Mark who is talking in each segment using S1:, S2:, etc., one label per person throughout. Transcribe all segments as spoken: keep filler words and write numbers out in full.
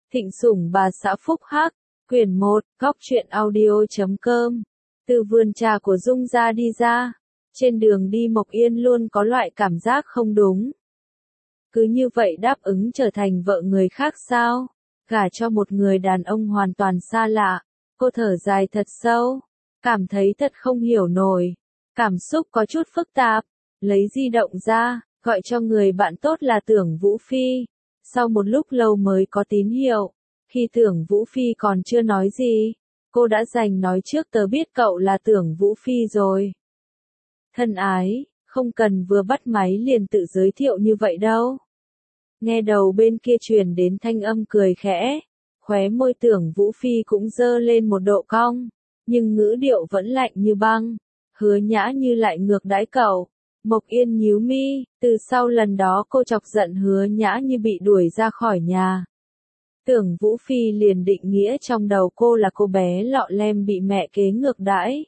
S1: Thịnh Sủng Bà Xã Phúc Hắc, quyển một, góc truyện audio chấm com. Từ vườn trà của Dung gia đi ra, trên đường đi Mộc Yên luôn có loại cảm giác không đúng. Cứ như vậy đáp ứng trở thành vợ người khác sao? Gả cho một người đàn ông hoàn toàn xa lạ, cô thở dài thật sâu, cảm thấy thật không hiểu nổi. Cảm xúc có chút phức tạp, lấy di động ra, gọi cho người bạn tốt là Tưởng Vũ Phi. Sau một lúc lâu mới có tín hiệu, khi Tưởng Vũ Phi còn chưa nói gì, cô đã dành nói trước tớ biết cậu là Tưởng Vũ Phi rồi. Thân ái, không cần vừa bắt máy liền tự giới thiệu như vậy đâu. Nghe đầu bên kia truyền đến thanh âm cười khẽ, khóe môi Tưởng Vũ Phi cũng dơ lên một độ cong, nhưng ngữ điệu vẫn lạnh như băng, Hứa Nhã Như lại ngược đãi cậu. Mộc Yên nhíu mi, từ sau lần đó cô chọc giận Hứa Nhã Như bị đuổi ra khỏi nhà. Tưởng Vũ Phi liền định nghĩa trong đầu cô là cô bé lọ lem bị mẹ kế ngược đãi.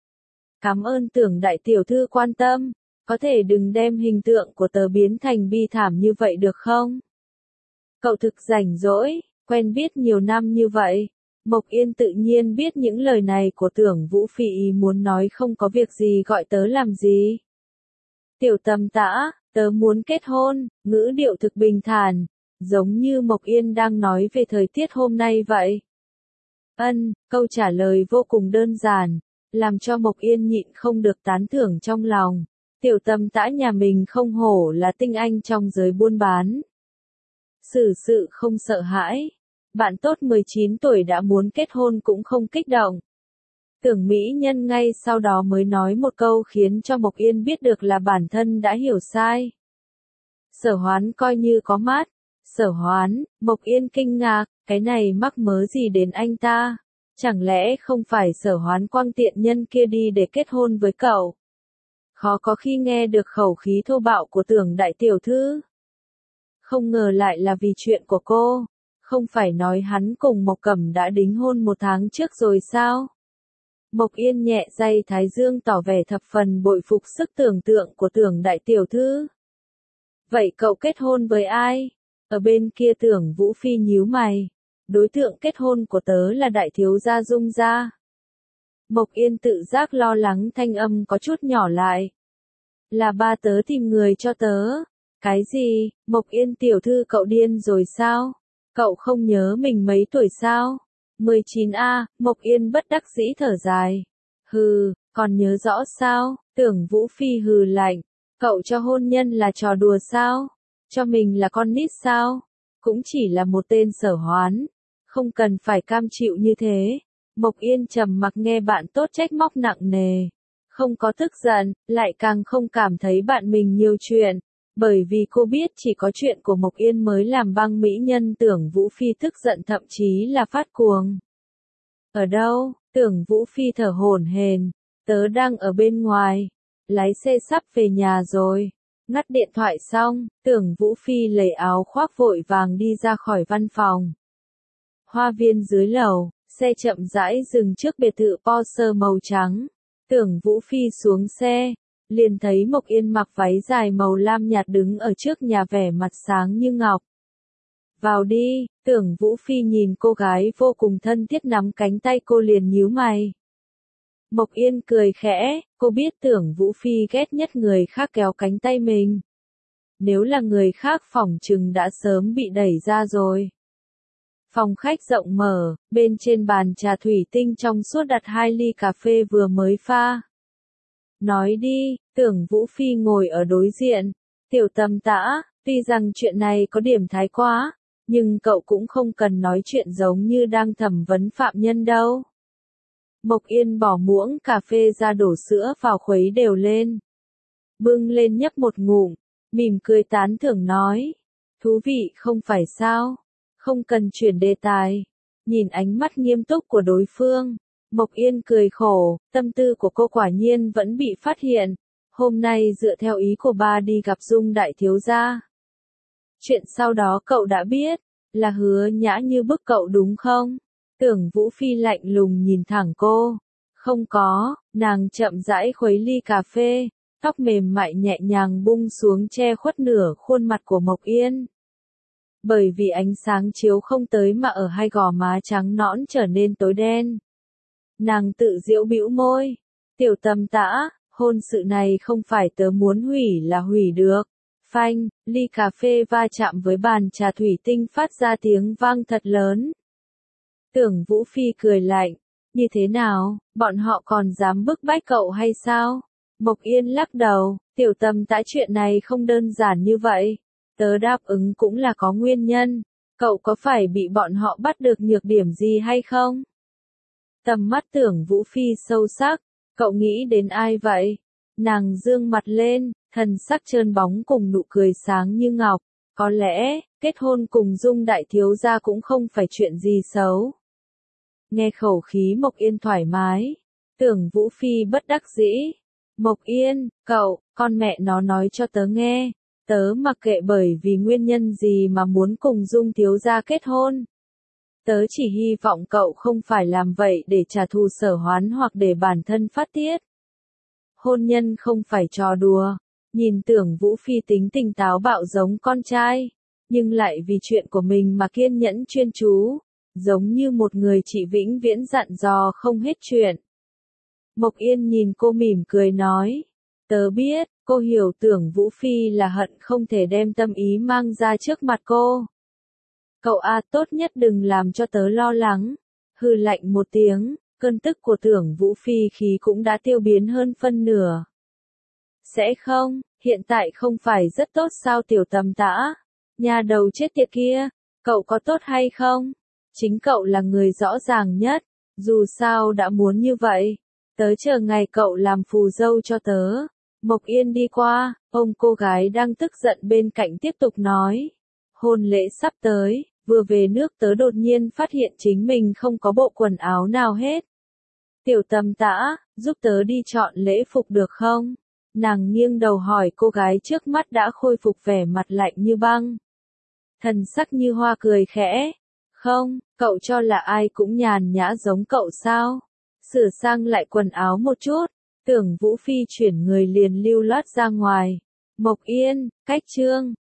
S1: Cảm ơn Tưởng đại tiểu thư quan tâm, có thể đừng đem hình tượng của tớ biến thành bi thảm như vậy được không? Cậu thực rảnh rỗi, quen biết nhiều năm như vậy. Mộc Yên tự nhiên biết những lời này của Tưởng Vũ Phi ý muốn nói không có việc gì gọi tớ làm gì. Tiểu Tầm Tã, tớ muốn kết hôn, ngữ điệu thực bình thản, giống như Mộc Yên đang nói về thời tiết hôm nay vậy. Ân, câu trả lời vô cùng đơn giản, làm cho Mộc Yên nhịn không được tán thưởng trong lòng. Tiểu Tầm Tã nhà mình không hổ là tinh anh trong giới buôn bán. Xử sự không sợ hãi, bạn tốt mười chín tuổi đã muốn kết hôn cũng không kích động. Tưởng mỹ nhân ngay sau đó mới nói một câu khiến cho Mộc Yên biết được là bản thân đã hiểu sai. Sở Hoán coi như có mắt. Sở Hoán, Mộc Yên kinh ngạc, cái này mắc mớ gì đến anh ta? Chẳng lẽ không phải Sở Hoán quang tiện nhân kia đi để kết hôn với cậu? Khó có khi nghe được khẩu khí thô bạo của Tưởng đại tiểu thư. Không ngờ lại là vì chuyện của cô. Không phải nói hắn cùng Mộc Cẩm đã đính hôn một tháng trước rồi sao? Mộc Yên nhẹ day thái dương tỏ vẻ thập phần bội phục sức tưởng tượng của Tưởng đại tiểu thư. Vậy cậu kết hôn với ai? Ở bên kia Tưởng Vũ Phi nhíu mày. Đối tượng kết hôn của tớ là đại thiếu gia Dung gia. Mộc Yên tự giác lo lắng thanh âm có chút nhỏ lại. Là ba tớ tìm người cho tớ. Cái gì? Mộc Yên tiểu thư cậu điên rồi sao? Cậu không nhớ mình mấy tuổi sao? mười chín a, Mộc Yên bất đắc dĩ thở dài. Hừ, còn nhớ rõ sao? Tưởng Vũ Phi hừ lạnh. Cậu cho hôn nhân là trò đùa sao? Cho mình là con nít sao? Cũng chỉ là một tên Sở Hoán. Không cần phải cam chịu như thế. Mộc Yên trầm mặc nghe bạn tốt trách móc nặng nề. Không có tức giận, lại càng không cảm thấy bạn mình nhiều chuyện. Bởi vì cô biết chỉ có chuyện của Mộc Yên mới làm băng mỹ nhân Tưởng Vũ Phi tức giận thậm chí là phát cuồng. Ở đâu? Tưởng Vũ Phi thở hổn hển. Tớ đang ở bên ngoài. Lái xe sắp về nhà rồi. Ngắt điện thoại xong, Tưởng Vũ Phi lấy áo khoác vội vàng đi ra khỏi văn phòng. Hoa viên dưới lầu, xe chậm rãi dừng trước biệt thự Porsche màu trắng. Tưởng Vũ Phi xuống xe, liền thấy Mộc Yên mặc váy dài màu lam nhạt đứng ở trước nhà vẻ mặt sáng như ngọc. Vào đi, Tưởng Vũ Phi nhìn cô gái vô cùng thân thiết nắm cánh tay cô liền nhíu mày. Mộc Yên cười khẽ, cô biết Tưởng Vũ Phi ghét nhất người khác kéo cánh tay mình. Nếu là người khác phỏng chừng đã sớm bị đẩy ra rồi. Phòng khách rộng mở, bên trên bàn trà thủy tinh trong suốt đặt hai ly cà phê vừa mới pha. Nói đi, Tưởng Vũ Phi ngồi ở đối diện. Tiểu Tầm Tã, tuy rằng chuyện này có điểm thái quá, nhưng cậu cũng không cần nói chuyện giống như đang thẩm vấn phạm nhân đâu. Mộc Yên bỏ muỗng cà phê ra đổ sữa vào khuấy đều lên. Bưng lên nhấp một ngụm, mỉm cười tán thưởng nói. Thú vị không phải sao? Không cần chuyển đề tài. Nhìn ánh mắt nghiêm túc của đối phương, Mộc Yên cười khổ, tâm tư của cô quả nhiên vẫn bị phát hiện. Hôm nay dựa theo ý của ba đi gặp Dung đại thiếu gia. Chuyện sau đó cậu đã biết, là Hứa Nhã Như bức cậu đúng không? Tưởng Vũ Phi lạnh lùng nhìn thẳng cô. Không có, nàng chậm rãi khuấy ly cà phê, tóc mềm mại nhẹ nhàng bung xuống che khuất nửa khuôn mặt của Mộc Yên. Bởi vì ánh sáng chiếu không tới mà ở hai gò má trắng nõn trở nên tối đen. Nàng tự giễu bĩu môi. Tiểu Tầm Tã, hôn sự này không phải tớ muốn hủy là hủy được. Phanh, ly cà phê va chạm với bàn trà thủy tinh phát ra tiếng vang thật lớn. Tưởng Vũ Phi cười lạnh. Như thế nào, bọn họ còn dám bức bách cậu hay sao? Mộc Yên lắc đầu, Tiểu Tầm Tã chuyện này không đơn giản như vậy. Tớ đáp ứng cũng là có nguyên nhân. Cậu có phải bị bọn họ bắt được nhược điểm gì hay không? Tầm mắt Tưởng Vũ Phi sâu sắc. Cậu nghĩ đến ai vậy? Nàng dương mặt lên, thần sắc trơn bóng cùng nụ cười sáng như ngọc. Có lẽ, kết hôn cùng Dung đại thiếu gia cũng không phải chuyện gì xấu. Nghe khẩu khí Mộc Yên thoải mái. Tưởng Vũ Phi bất đắc dĩ. Mộc Yên, cậu, con mẹ nó nói cho tớ nghe. Tớ mặc kệ bởi vì nguyên nhân gì mà muốn cùng Dung thiếu gia kết hôn. Tớ chỉ hy vọng cậu không phải làm vậy để trả thù Sở Hoán hoặc để bản thân phát tiết. Hôn nhân không phải trò đùa. Nhìn Tưởng Vũ Phi tính tình táo bạo giống con trai, nhưng lại vì chuyện của mình mà kiên nhẫn chuyên chú, giống như một người chị vĩnh viễn dặn dò không hết chuyện. Mộc Yên nhìn cô mỉm cười nói, tớ biết, cô hiểu Tưởng Vũ Phi là hận không thể đem tâm ý mang ra trước mặt cô. Cậu a tốt nhất đừng làm cho tớ lo lắng. Hừ lạnh một tiếng, cơn tức của Tưởng Vũ Phi khí cũng đã tiêu biến hơn phân nửa. Sẽ không, hiện tại không phải rất tốt sao Tiểu Tầm Tã? Nhà đầu chết tiệt kia, cậu có tốt hay không? Chính cậu là người rõ ràng nhất, dù sao đã muốn như vậy. Tớ chờ ngày cậu làm phù dâu cho tớ. Mộc Yên đi qua, ông cô gái đang tức giận bên cạnh tiếp tục nói. Hôn lễ sắp tới, vừa về nước tớ đột nhiên phát hiện chính mình không có bộ quần áo nào hết. Tiểu Tầm Tã, giúp tớ đi chọn lễ phục được không? Nàng nghiêng đầu hỏi cô gái trước mắt đã khôi phục vẻ mặt lạnh như băng. Thần sắc như hoa cười khẽ. Không, cậu cho là ai cũng nhàn nhã giống cậu sao? Sửa sang lại quần áo một chút. Tưởng Vũ Phi chuyển người liền lưu loát ra ngoài. Mộc Yên, cách chương.